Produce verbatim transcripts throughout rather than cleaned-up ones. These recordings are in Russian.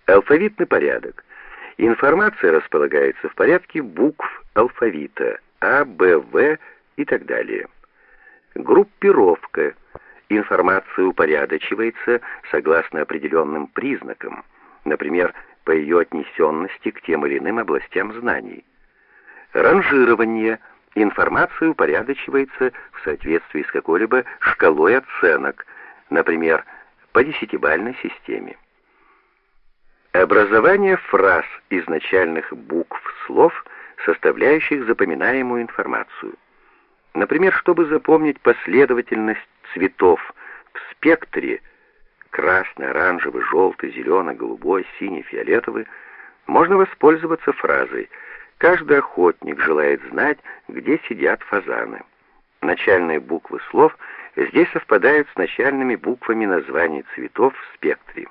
Алфавитный порядок. Информация располагается в порядке букв алфавита А, Б, В и так далее. Группировка. Информация упорядочивается согласно определенным признакам, например, по ее отнесенности к тем или иным областям знаний. Ранжирование. Информация упорядочивается в соответствии с какой-либо шкалой оценок, например, по десятибалльной системе. Образование фраз из начальных букв слов, составляющих запоминаемую информацию. Например, чтобы запомнить последовательность цветов в спектре красный, оранжевый, желтый, зеленый, голубой, синий, фиолетовый, можно воспользоваться фразой «Каждый охотник желает знать, где сидят фазаны». Начальные буквы слов здесь совпадают с начальными буквами названий цветов в спектре.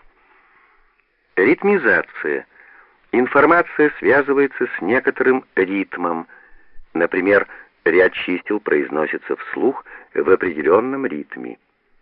Ритмизация. Информация связывается с некоторым ритмом. Например, ряд чисел произносится вслух в определенном ритме.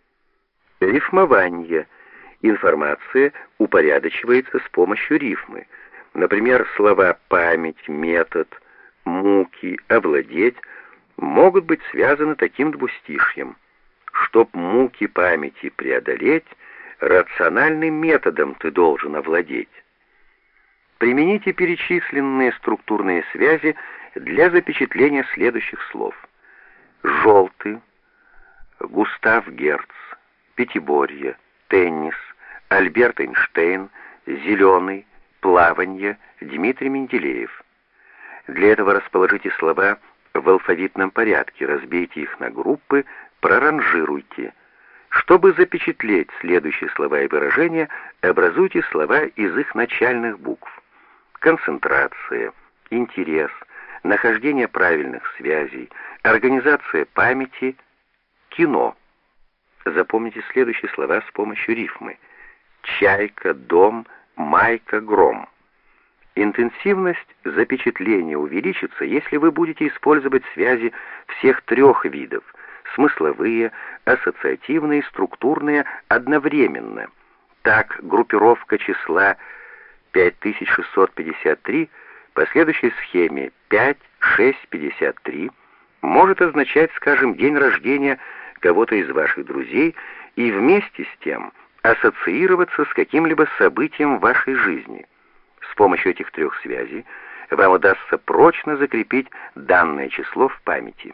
Рифмование. Информация упорядочивается с помощью рифмы. Например, слова «память», «метод», «муки», «овладеть» могут быть связаны таким двустишьем. «Чтоб муки памяти преодолеть, рациональным методом ты должен овладеть». Примените перечисленные структурные связи для запечатления следующих слов. Желтый, Густав Герц, пятиборье, теннис, Альберт Эйнштейн, зеленый, плаванье, Дмитрий Менделеев. Для этого расположите слова в алфавитном порядке, разбейте их на группы, проранжируйте. Чтобы запечатлеть следующие слова и выражения, образуйте слова из их начальных букв. Концентрация, интерес, нахождение правильных связей, организация памяти, кино. Запомните следующие слова с помощью рифмы. Чайка, дом, майка, гром. Интенсивность запечатления увеличится, если вы будете использовать связи всех трех видов: смысловые, ассоциативные, структурные одновременно. Так, группировка числа пять тысяч шестьсот пятьдесят три по следующей схеме пять, шесть, пятьдесят три может означать, скажем, день рождения кого-то из ваших друзей и вместе с тем ассоциироваться с каким-либо событием в вашей жизни. С помощью этих трех связей вам удастся прочно закрепить данное число в памяти.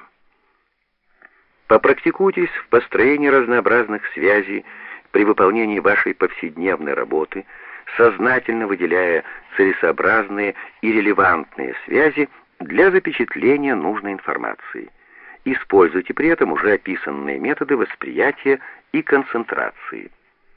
Попрактикуйтесь в построении разнообразных связей при выполнении вашей повседневной работы, сознательно выделяя целесообразные и релевантные связи для запечатления нужной информации. Используйте при этом уже описанные методы восприятия и концентрации.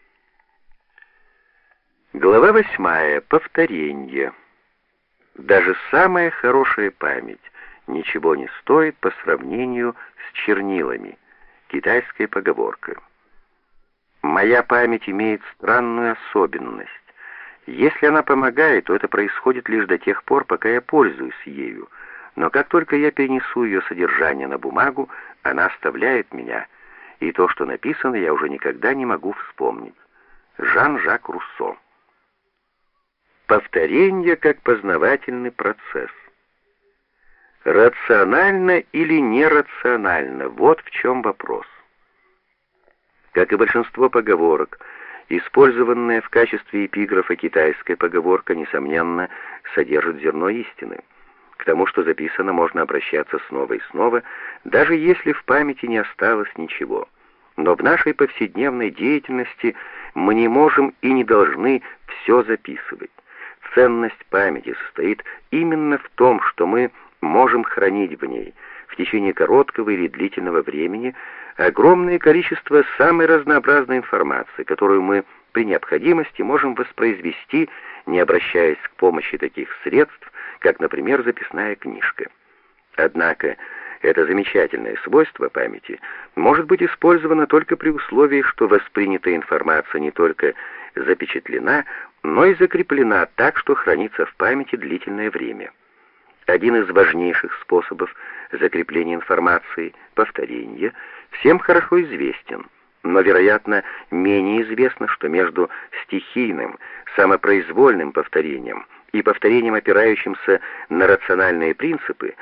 Глава восьмая. Повторение. Даже самая хорошая память ничего не стоит по сравнению с чернилами. Китайская поговорка. Моя память имеет странную особенность. Если она помогает, то это происходит лишь до тех пор, пока я пользуюсь ею. Но как только я перенесу ее содержание на бумагу, она оставляет меня, и то, что написано, я уже никогда не могу вспомнить. Жан-Жак Руссо. Повторение как познавательный процесс. Рационально или нерационально? Вот в чем вопрос. Как и большинство поговорок, использованная в качестве эпиграфа китайская поговорка, несомненно, содержит зерно истины. К тому, что записано, можно обращаться снова и снова, даже если в памяти не осталось ничего. Но в нашей повседневной деятельности мы не можем и не должны все записывать. Ценность памяти состоит именно в том, что мы можем хранить в ней в течение короткого или длительного времени огромное количество самой разнообразной информации, которую мы при необходимости можем воспроизвести, не обращаясь к помощи таких средств, как, например, записная книжка. Однако это замечательное свойство памяти может быть использовано только при условии, что воспринятая информация не только запечатлена, но и закреплена так, что хранится в памяти длительное время. Один из важнейших способов закрепления информации — повторение — всем хорошо известен. Но, вероятно, менее известно, что между стихийным, самопроизвольным повторением и повторением, опирающимся на рациональные принципы,